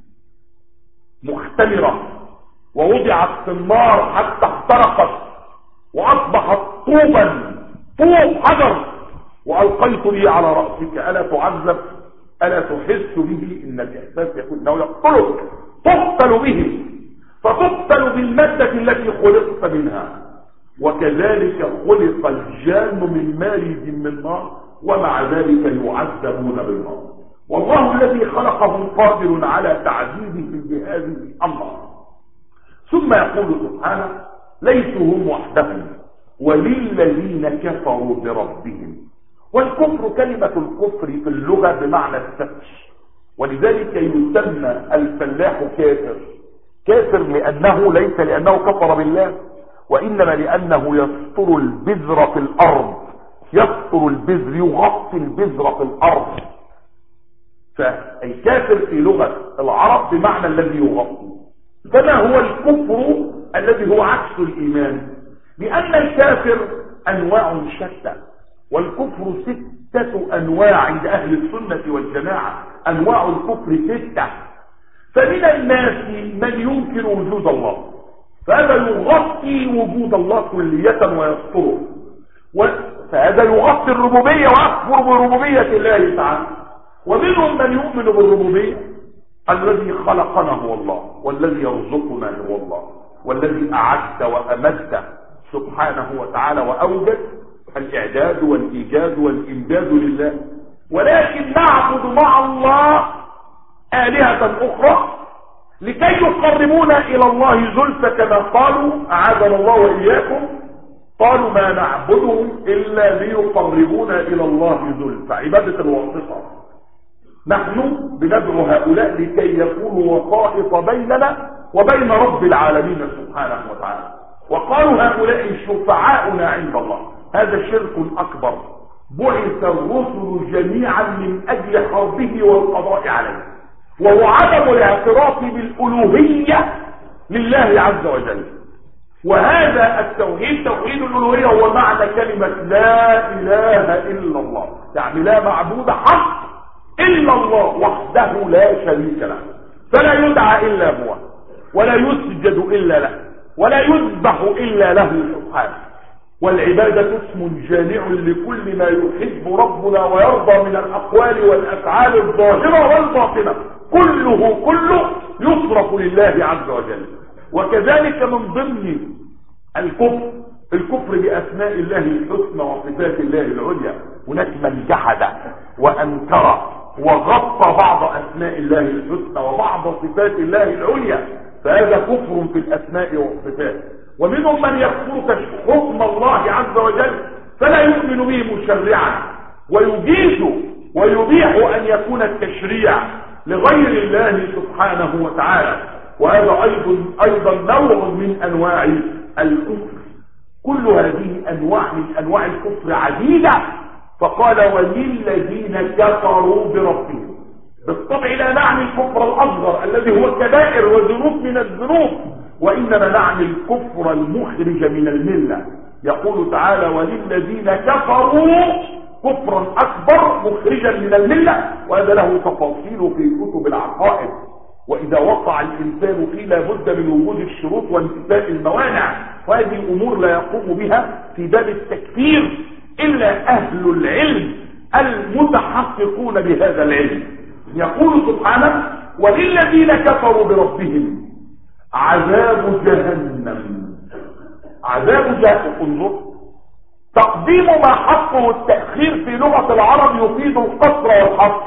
مختمرة ووضعت في النار حتى احترقت وأصبحت طوبا طوب حجر وألقيت لي على رأسك، ألا تعذب؟ ألا تحس به؟ إن الإحساس يكون أنه يقتلك، تقتل به، فتقتل بالمادة التي خلقت منها. وكذلك خلق الجان من مارج من نار ومع ذلك يعذبون بالنار. والله الذي خلقهم قادر على تعذيبهم بهذه الأمر. ثم يقول سبحانه ليسوا هم وحدهم وللذين كفروا بربهم. والكفر كلمة الكفر في اللغة بمعنى السفش، ولذلك يسمى الفلاح كافر. كافر لأنه ليس لأنه كفر بالله، وإنما لأنه يسطر البذر في الأرض، يسطر البذر، يغطي البذر في الأرض. فالكافر في لغة العرب بمعنى الذي يغطي. كما هو الكفر الذي هو عكس الإيمان، لأن الكافر أنواع شتى، والكفر 6 أنواع عند أهل السنة والجماعة. أنواع الكفر 6. فمن الناس من ينكر وجود الله، فهذا يغطي وجود الله كلية ويسطره، فهذا يغطي الربوبية ويكفر بربوبية الله تعالى. ومنهم من يؤمن بالربوبية، الذي خلقنا هو الله، والذي يرزقنا هو الله، والذي أعد وأمد سبحانه وتعالى وأوجد. الإعداد والإيجاد والإمداد لله. ولكن نعبد مع الله آلهة أخرى لكي يقربونا إلى الله زلفى، كما قالوا أعاذنا الله وإياكم، قالوا ما نعبدهم إلا ليقربونا إلى الله زلفى، عبادة الواسطة. نحن بندعو هؤلاء لكي يكونوا وسائط بيننا وبين رب العالمين سبحانه وتعالى. وقالوا هؤلاء شفعاؤنا عند الله. هذا شرك أكبر. بعث الرسل جميعا من أجل حربه والقضاء عليه، وهو عدم الاعتراف بالألوهية لله عز وجل. وهذا التوحيد، توحيد الألوهية، هو معنى كلمة لا إله إلا الله، يعني لا معبود حق إلا الله وحده لا شريك له، فلا يدعى إلا هو، ولا يسجد إلا له، ولا يذبح إلا له سبحانه. والعبادة اسم جامع لكل ما يحب ربنا ويرضى من الأقوال والأفعال الظاهرة والباطنة، كله يصرف لله عز وجل. وكذلك من ضمن الكفر بأسماء الله الحسنى وصفات الله العليا. هناك من جحد وأنكر وغطى بعض أسماء الله الحسنى وبعض صفات الله العليا، فهذا كفر في الأسماء والصفات. ومنهم من يكفر حكم الله عز وجل فلا يؤمن به مشرعا ويجيز ويبيح أن يكون التشريع لغير الله سبحانه وتعالى. وهذا أيضا نوع من أنواع الكفر. كل هذه أنواع من أنواع الكفر عديدة. فقال وللذين كفروا بربهم. بالطبع لا نعني الكفر الأصغر الذي هو كبائر وذنوب من الذنوب، وإنما نعني الكفر المخرج من الملة. يقول تعالى وللذين كفروا كفرا أكبر مخرجا من الملة، وهذا له تفاصيل في كتب العقائد. وإذا وقع الإنسان فيه لابد من وجود الشروط وانتفاء الموانع، وهذه الأمور لا يقوم بها في باب التكفير إلا أهل العلم المتحققون بهذا العلم. يقول سبحانه وللذين كفروا بربهم عذاب جهنم. عذاب جهنم. انظر، تقديم ما حقه التأخير في لغة العرب يفيد القصر والحصر.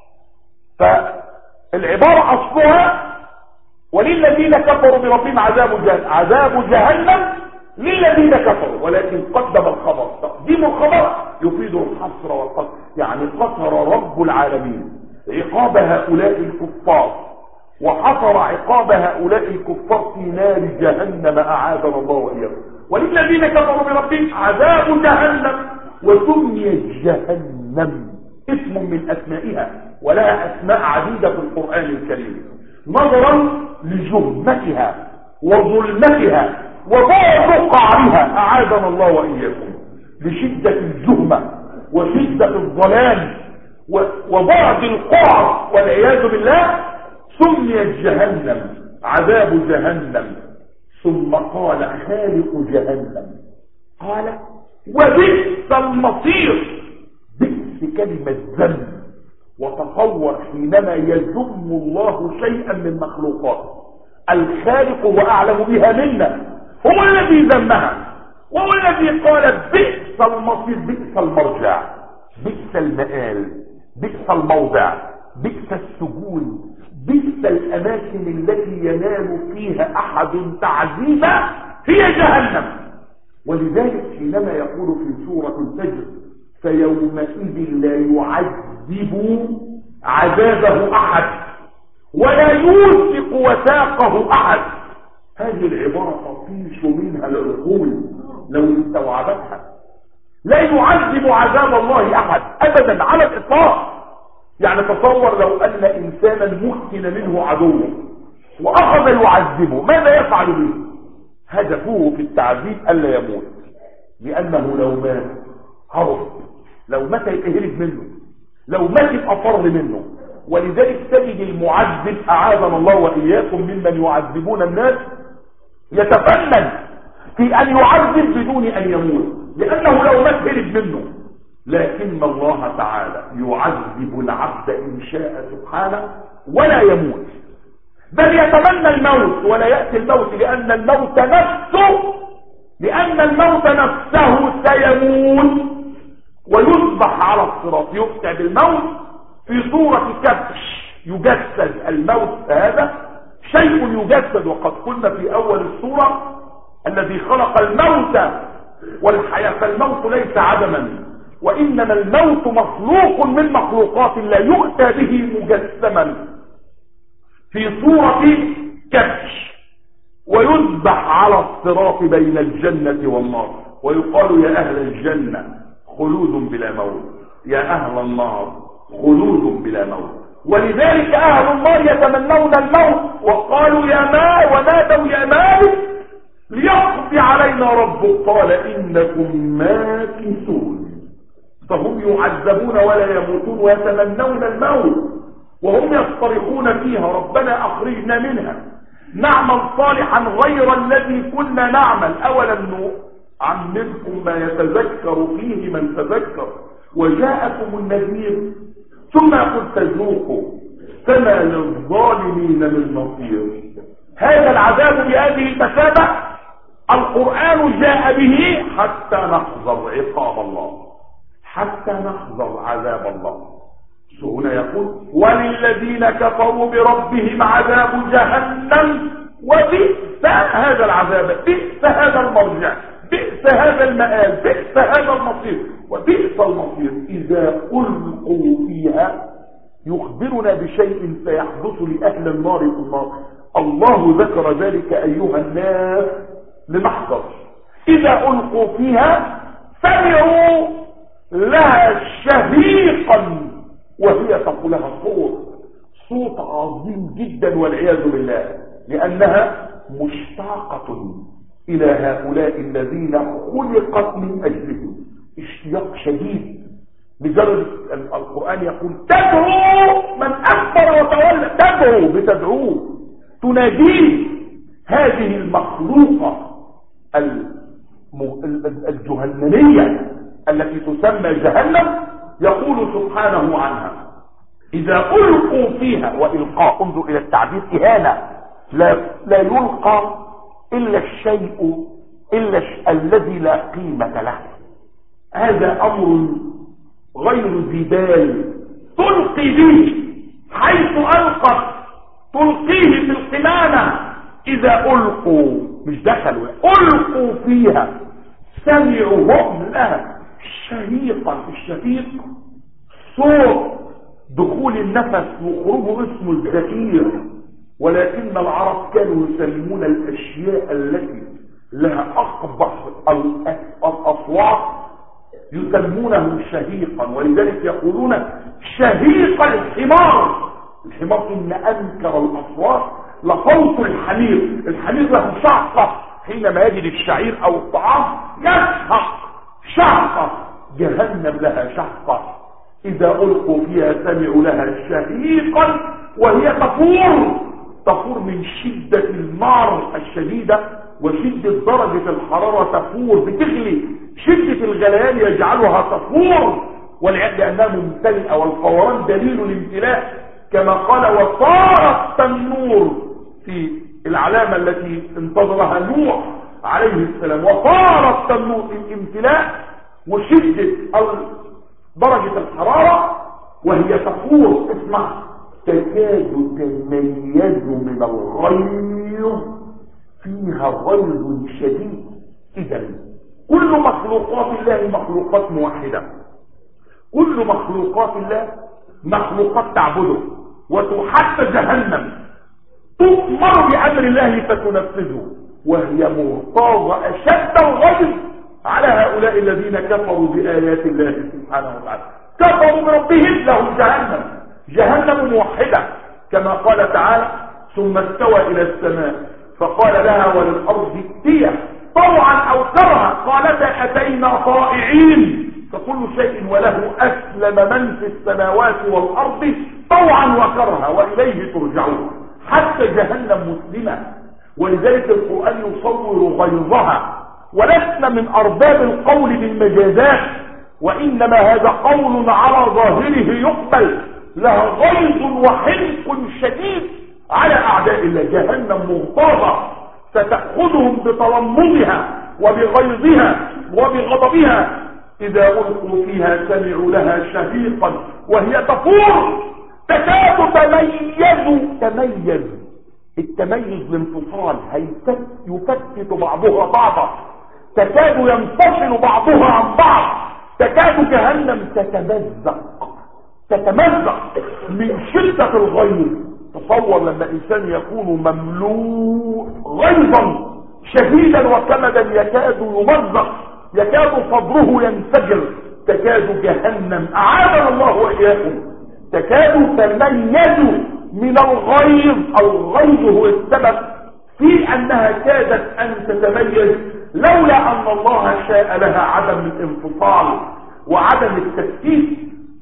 فالعبارة أصلها وللذين كفروا بربهم عذاب جهنم، عذاب جهنم للذين كفروا، ولكن قدم الخبر. تقديم الخبر يفيد الحصر والقصر، يعني قصر رب العالمين عقاب هؤلاء الكفار وحصر عقاب هؤلاء الكفار في نار جهنم أعاذنا الله وإياكم. وللذين كفروا بربهم عذاب جهنم، وسميت جهنم اسم من أسمائها، ولها أسماء عديدة في القرآن الكريم نظرا لجهمتها وظلمتها وبعد قعرها أعاذنا الله وإياكم، لشدة الجهمة وشدة الظلام وبعد القعر والعياذ بالله سميت جهنم عذاب جهنم. ثم قال خالق جهنم قال وبئس المصير. بئس كلمة ذم. وتصور حينما يذم الله شيئا من مخلوقاته الخالق وأعلم بها منا هو الذي ذمها، وهو الذي قال بئس المصير، بئس المرجع، بئس المآل، بئس الموضع، بئس السجون، بئس الأماكن التي ينال فيها أحد تعذيبا هي جهنم. ولذلك حينما يقول في سورة الفجر فيومئذ لا يعذب عذابه أحد ولا يوثق وثاقه أحد، هذه العبارة تطيش منها العقول لو استوعبتها. لا يعذب عذاب الله أحد أبدا على الإطلاق. يعني تصور لو أن إنسانا مهتن منه عدوه وأخذ يعذبه، ماذا يفعل به؟ هدفه في التعذيب ألا يموت، لأنه لو مات هرب، لو مات يهرب منه، لو مات أفر منه. ولذلك تجد المعذب أعاذنا الله وإياكم ممن يعذبون الناس يتفنن في أن يعذب بدون أن يموت، لأنه لو مات هرب منه. لكن الله تعالى يعذب العبد إن شاء سبحانه ولا يموت، بل يتمنى الموت ولا يأتي الموت، لأن الموت نفسه سيموت ويصبح على الصراط. يؤتى بالموت في صورة كبش يجسد. الموت هذا شيء يجسد، وقد قلنا في أول السورة الذي خلق الموت والحياة، فالموت ليس عدما، وإنما الموت مخلوق من مخلوقات الله يؤتى به مجسما في صورة كبش ويذبح على الصراط بين الجنة والنار، ويقال يا أهل الجنة خلود بلا موت، يا أهل النار خلود بلا موت. ولذلك أهل النار يتمنون الموت وقالوا يا ماء، ونادوا يا مالك ليقضي علينا ربك، قال إنكم ماكثون. فهم يعذبون ولا يموتون ويتمنون الموت وهم يصطرخون فيها ربنا أخرجنا منها نعمل صالحا غير الذي كنا نعمل أولم نعمركم ما يتذكر فيه من تذكر وجاءكم النذير ثم يقول تذوقوا فما للظالمين من نصير. هذا العذاب بهذه المثابة القرآن جاء به حتى نحذر عقاب الله، حتى نحذر عذاب الله. هنا يقول وللذين كفروا بربهم عذاب جهنم وبئس هذا العذاب، بئس هذا المآل، بئس هذا المصير وبئس المصير. إذا ألقوا فيها يخبرنا بشيء سيحدث لأهل النار في النار. الله ذكر ذلك أيها الناس لنحذر. إذا ألقوا فيها سمعوا لها شهيقا وهي تقول لها صوت عظيم جدا والعياذ بالله، لأنها مشتاقة إلى هؤلاء الذين خلقت من أجلهم اشتياق شديد، لدرجة القرآن يقول تدعو من أكبر وتولى، تدعو بتدعوه تناديه. هذه المخلوقة الجهنمية التي تسمى جهنم يقول سبحانه عنها إذا ألقوا فيها، وإلقاء انظر إلى التعبير إهانة، لا يلقى إلا الشيء الذي لا قيمة له. هذا أمر غير ذي بال، تلقي به حيث ألقت، تلقيه في القمامة. إذا ألقوا مش دخلوا، ألقوا فيها سمعوا هم لها شهيقا. الشهيق صوت دخول النفس وخروجه اسمه الزفير، ولكن العرب كانوا يسمون الأشياء التي لها أقبح الأصوات يسمونه شهيقا، ولذلك يقولون شهيق الحمار. الحمار إن أنكر الأصوات لصوت الحمير. الحمير له شعقة حينما يجد الشعير أو الطعام يشهق شعقة، جهنم لها شهقة. إذا ألقوا فيها سمعوا لها شهيقا وهي تفور من شدة النار الشديدة وشدة درجة الحرارة، تفور بتغلي، شدة الغليان يجعلها تفور، لأنها ممتلئة، والفوران دليل الامتلاء كما قال وصار التنور في العلامة التي انتظرها نوح عليه السلام، وصار التنور الامتلاء وشدة درجة الحرارة وهي تفور. اسمع، تكاد تميز من الغيظ، فيها غيظ شديد. إذا كل مخلوقات الله مخلوقات موحدة، كل مخلوقات الله مخلوقات تعبده، وحتى جهنم تؤمر بأمر الله فتنفذه، وهي مرتاضة أشد الغيظ على هؤلاء الذين كفروا بآيات الله سبحانه وتعالى، كفروا بربهم. لهم جهنم موحدة كما قال تعالى ثم استوى إلى السماء فقال لها وللأرض ائتيا طوعا أو كرها قالتا أتينا طائعين، فكل شيء وله أسلم من في السماوات والأرض طوعا وكرها وإليه ترجعون. حتى جهنم مسلمة، ولذلك القرآن يصور غيظها. ولسنا من أرباب القول بالمجازات، وإنما هذا قول على ظاهره يقبل. لها غيظ وحنق شديد على أعداء الله. جهنم مغتاظة ستأخذهم بتلمذها وبغيظها وبغضبها. إذا ألقوا فيها سمعوا لها شهيقا وهي تفور، تكاد تميز. التميز الانفصال، يفتت بعضها بعضا، تكاد ينفصل بعضها عن بعض، تكاد جهنم تتمزق من شدة الغيظ. تصور لما إنسان يكون مملوء غيظا شديدا وكمدا يكاد يمزق، يكاد صدره ينفجر. تكاد جهنم أعاذنا الله وإياكم تكاد تميز من الغيظ. الغيظ هو السبب في أنها كادت أن تتميز، لولا أن الله شاء لها عدم الانفصال وعدم التسكيت.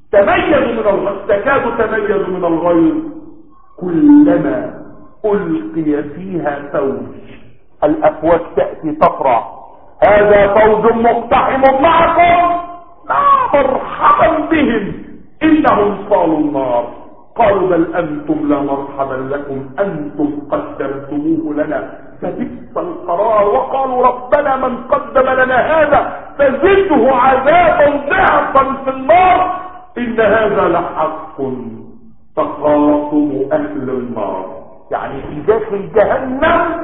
تكاد تميز من الغيظ. كلما ألقي فيها فوج، الأفواج تأتي تقرأ هذا فوج مقتحم معكم مرحبا بهم إنهم صالوا النار قالوا بل أنتم لا مرحبا لكم أنتم قدمتموه لنا فبئس القرار وقالوا ربنا من قدم لنا هذا فزده عذابا ضعفا في النار إن هذا لحق تخاصم أهل النار. يعني في داخل جهنم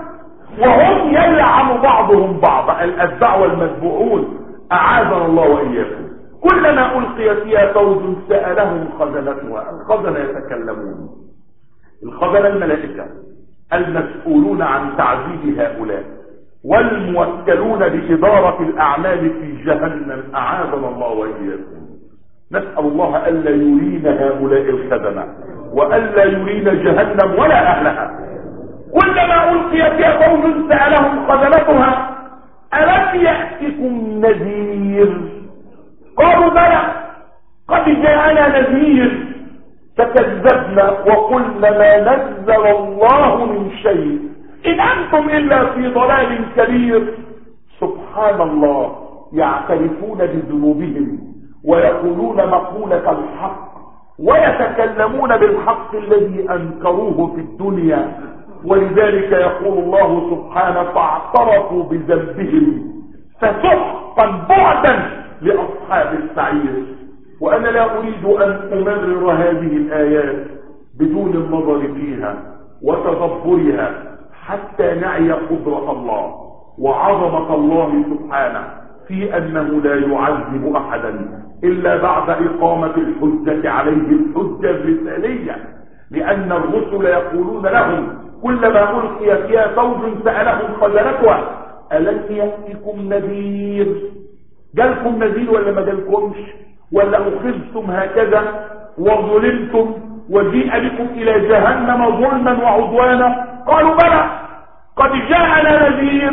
وهم يلعن بعضهم بعضا، الأتباع والمتبوعون، أعاذنا الله وإياكم. كلما ألقي فيها فوج سألهم خزنتها، الخزنة يتكلمون، الخزنة الملائكة المسؤولون عن تعذيب هؤلاء والموكلون بإدارة الأعمال في جهنم، أعاذنا الله وإياكم. نسأل الله ألا يرين هؤلاء الخزنة وألا يرين جهنم ولا أهلها. كلما ألقي فيها فوج سألهم خزنتها ألم يأتكم نذير؟ قالوا بلى قد جاءنا نذير فكذبنا وقلنا ما نزل الله من شيء إن أنتم إلا في ضلال كبير. سبحان الله، يعترفون بذنوبهم ويقولون مقولة الحق ويتكلمون بالحق الذي أنكروه في الدنيا. ولذلك يقول الله سبحانه فاعترفوا بذنبهم فسحقا بعدا لأصحاب السعير. وأنا لا أريد أن أمرر هذه الآيات بدون النظر فيها وتدبرها حتى نعي قدرة الله وعظمة الله سبحانه في أنه لا يعذب أحدا إلا بعد إقامة الحجة عليه، الحجة الرسالية، لأن الرسل يقولون لهم كلما ألقي فيها فوج سألهم خزنتها ألم يأتكم نذير؟ جالكم نذير ولا ما جالكمش؟ ولا أخذتم هكذا وظلمتم وجيء بكم إلى جهنم ظلما وعدوانا؟ قالوا بلى قد جاءنا نذير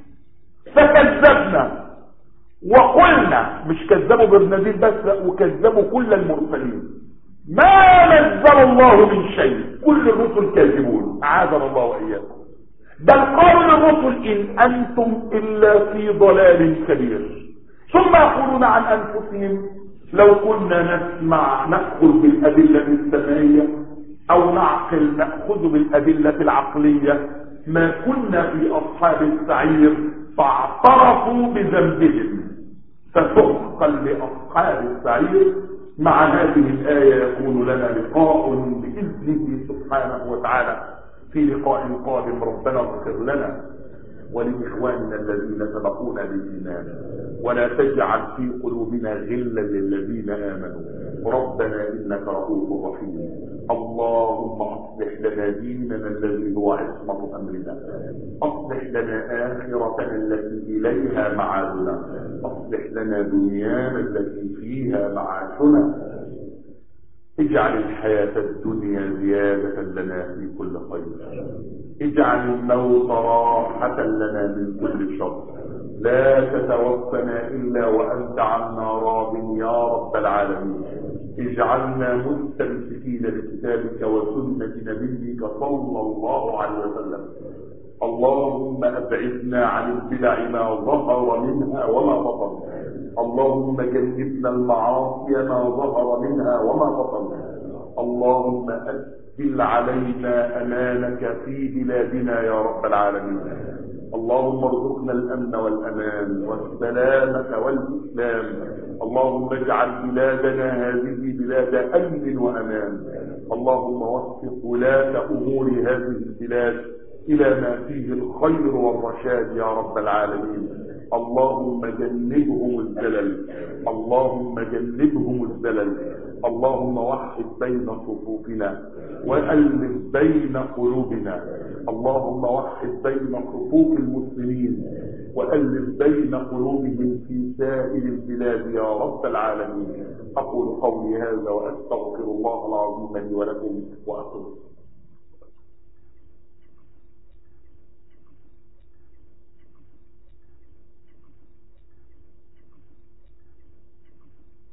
فكذبنا وقلنا، مش كذبوا بالنذير بس، وكذبوا كل المرسلين، ما نزل الله من شيء، كل الرسل كاذبون، أعاذنا الله وإياكم. بل قالوا للرسل إن أنتم إلا في ضلال كبير. ثم يقولون عن أنفسهم لو كنا نسمع نأخذ بالأدلة السمعية أو نعقل نأخذ بالأدلة العقلية ما كنا في أصحاب السعير. فاعترفوا بذنبهم فسحقا لأصحاب السعير. مع هذه الآية يكون لنا لقاء بإذنه سبحانه وتعالى في لقاء قادم. ربنا اغفر لنا ولإخواننا الذين سبقونا بالإيمان ولا تجعل في قلوبنا غلا للذين آمنوا ربنا إنك رؤوف رحيم. اللهم أصلح لنا ديننا الذي هو عصمة أمرنا، أصلح لنا آخرتنا التي إليها معادنا، أصلح لنا دنيانا التي فيها معاشنا. اجعل الحياة الدنيا زيادة لنا في كل خير، اجعل الموت راحة لنا من كل شر، لا تتوفنا إلا وأنت عنا راض يا رب العالمين. اجعلنا مستمسكين بكتابك وسنة نبيك صلى الله عليه وسلم. اللهم أبعدنا عن البدع ما ظهر منها وما بطن، اللهم جنبنا المعاصي ما ظهر منها وما بطن. اللهم أسهل علينا أمانك في بلادنا يا رب العالمين. اللهم ارزقنا الأمن والأمان والسلامة والإسلام. اللهم اجعل بلادنا هذه بلاد أمن وأمان. اللهم وفق ولاة أمور هذه البلاد إلى ما فيه الخير والرشاد يا رب العالمين. اللهم جنبهم الزلل، اللهم جنبهم الزلل. اللهم وحد بين صفوفنا وألف بين قلوبنا. اللهم وحد بين صفوف المسلمين وألف بين قلوبهم في سائر البلاد يا رب العالمين. أقول قولي هذا وأستغفر الله العظيم لي ولكم وأقول